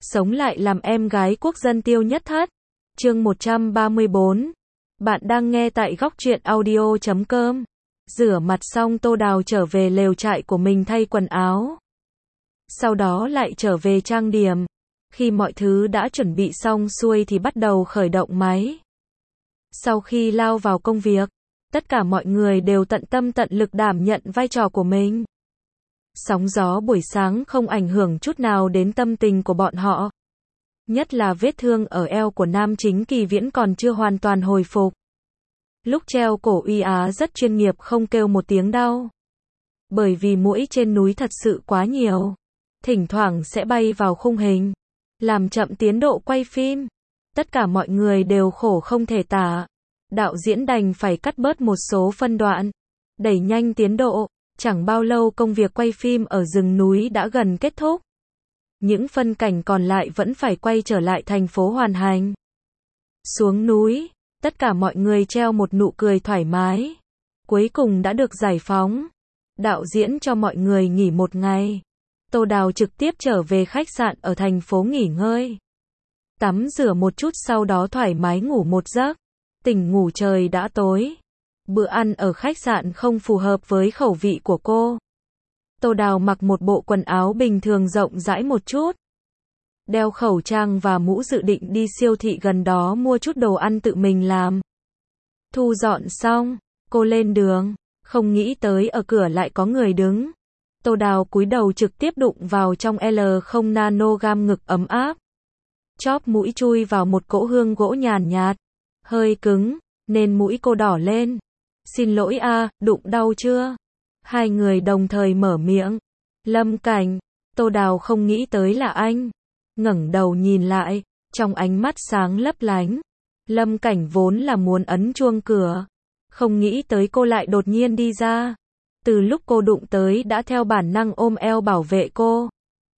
sống lại làm em gái quốc dân Tiêu Nhất Thất. Chương 134. Bạn đang nghe tại góc truyện audio.com. Rửa mặt xong Tô Đào trở về lều trại của mình thay quần áo. Sau đó lại trở về trang điểm. Khi mọi thứ đã chuẩn bị xong xuôi thì bắt đầu khởi động máy. Sau khi lao vào công việc, tất cả mọi người đều tận tâm tận lực đảm nhận vai trò của mình. Sóng gió buổi sáng không ảnh hưởng chút nào đến tâm tình của bọn họ. Nhất là vết thương ở eo của nam chính Kỳ Viễn còn chưa hoàn toàn hồi phục. Lúc treo cổ Uy Á rất chuyên nghiệp không kêu một tiếng đau. Bởi vì muỗi trên núi thật sự quá nhiều. Thỉnh thoảng sẽ bay vào khung hình, làm chậm tiến độ quay phim. Tất cả mọi người đều khổ không thể tả. Đạo diễn đành phải cắt bớt một số phân đoạn, đẩy nhanh tiến độ. Chẳng bao lâu công việc quay phim ở rừng núi đã gần kết thúc. Những phân cảnh còn lại vẫn phải quay trở lại thành phố hoàn thành. Xuống núi, tất cả mọi người treo một nụ cười thoải mái. Cuối cùng đã được giải phóng. Đạo diễn cho mọi người nghỉ một ngày. Tô Đào trực tiếp trở về khách sạn ở thành phố nghỉ ngơi. Tắm rửa một chút sau đó thoải mái ngủ một giấc. Tỉnh ngủ trời đã tối. Bữa ăn ở khách sạn không phù hợp với khẩu vị của cô. Tô Đào mặc một bộ quần áo bình thường rộng rãi một chút. Đeo khẩu trang và mũ dự định đi siêu thị gần đó mua chút đồ ăn tự mình làm. Thu dọn xong, cô lên đường, không nghĩ tới ở cửa lại có người đứng. Tô Đào cúi đầu trực tiếp đụng vào trong L0 nanogam ngực ấm áp. Chóp mũi chui vào một cỗ hương gỗ nhàn nhạt, hơi cứng, nên mũi cô đỏ lên. Xin lỗi a, đụng đau chưa? Hai người đồng thời mở miệng. Lâm Cảnh. Tô Đào không nghĩ tới là anh. Ngẩng đầu nhìn lại, trong ánh mắt sáng lấp lánh. Lâm Cảnh vốn là muốn ấn chuông cửa. Không nghĩ tới cô lại đột nhiên đi ra. Từ lúc cô đụng tới đã theo bản năng ôm eo bảo vệ cô.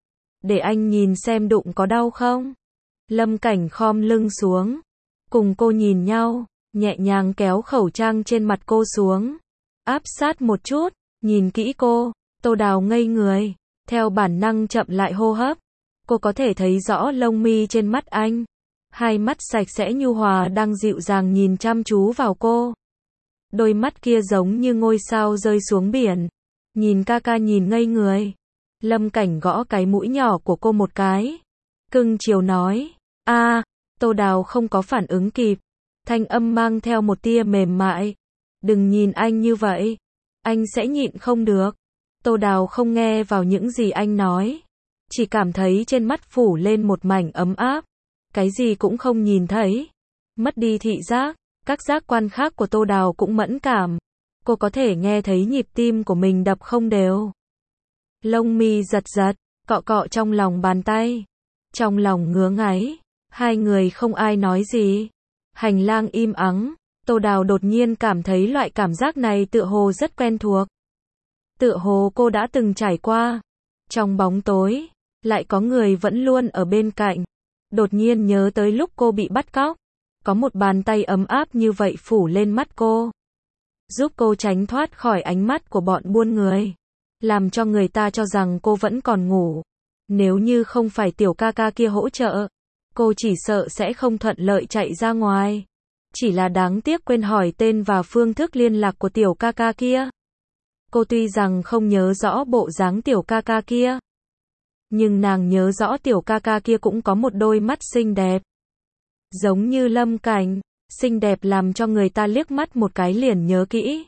Để anh nhìn xem đụng có đau không? Lâm Cảnh khom lưng xuống. Cùng cô nhìn nhau. Nhẹ nhàng kéo khẩu trang trên mặt cô xuống. Áp sát một chút, nhìn kỹ cô. Tô Đào ngây người. Theo bản năng chậm lại hô hấp. Cô có thể thấy rõ lông mi trên mắt anh. Hai mắt sạch sẽ nhu hòa đang dịu dàng nhìn chăm chú vào cô. Đôi mắt kia giống như ngôi sao rơi xuống biển. Nhìn ca ca nhìn ngây người. Lâm Cảnh gõ cái mũi nhỏ của cô một cái. Cưng chiều nói. A. Tô Đào không có phản ứng kịp. Thanh âm mang theo một tia mềm mại. Đừng nhìn anh như vậy. Anh sẽ nhịn không được. Tô Đào không nghe vào những gì anh nói. Chỉ cảm thấy trên mắt phủ lên một mảnh ấm áp. Cái gì cũng không nhìn thấy. Mất đi thị giác. Các giác quan khác của Tô Đào cũng mẫn cảm. Cô có thể nghe thấy nhịp tim của mình đập không đều. Lông mi giật giật, cọ cọ trong lòng bàn tay. Trong lòng ngứa ngáy. Hai người không ai nói gì. Hành lang im ắng, Tô Đào đột nhiên cảm thấy loại cảm giác này tựa hồ rất quen thuộc. Tựa hồ cô đã từng trải qua. Trong bóng tối, lại có người vẫn luôn ở bên cạnh. Đột nhiên nhớ tới lúc cô bị bắt cóc. Có một bàn tay ấm áp như vậy phủ lên mắt cô. Giúp cô tránh thoát khỏi ánh mắt của bọn buôn người. Làm cho người ta cho rằng cô vẫn còn ngủ. Nếu như không phải tiểu ca ca kia hỗ trợ, cô chỉ sợ sẽ không thuận lợi chạy ra ngoài. Chỉ là đáng tiếc quên hỏi tên và phương thức liên lạc của tiểu ca ca kia. Cô tuy rằng không nhớ rõ bộ dáng tiểu ca ca kia, nhưng nàng nhớ rõ tiểu ca ca kia cũng có một đôi mắt xinh đẹp. Giống như Lâm Cảnh, xinh đẹp làm cho người ta liếc mắt một cái liền nhớ kỹ.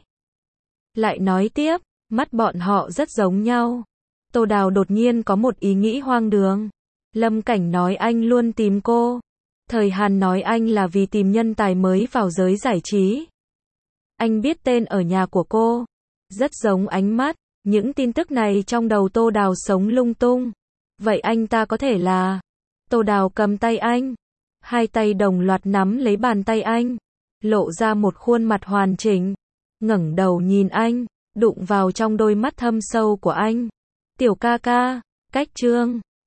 Lại nói tiếp, mắt bọn họ rất giống nhau. Tô Đào đột nhiên có một ý nghĩ hoang đường. Lâm Cảnh nói anh luôn tìm cô. Thời Hàn nói anh là vì tìm nhân tài mới vào giới giải trí. Anh biết tên ở nhà của cô. Rất giống ánh mắt. Những tin tức này trong đầu Tô Đào sống lung tung. Vậy anh ta có thể là... Tô Đào cầm tay anh. Hai tay đồng loạt nắm lấy bàn tay anh. Lộ ra một khuôn mặt hoàn chỉnh. Ngẩng đầu nhìn anh. Đụng vào trong đôi mắt thâm sâu của anh. Tiểu ca ca, cách chương.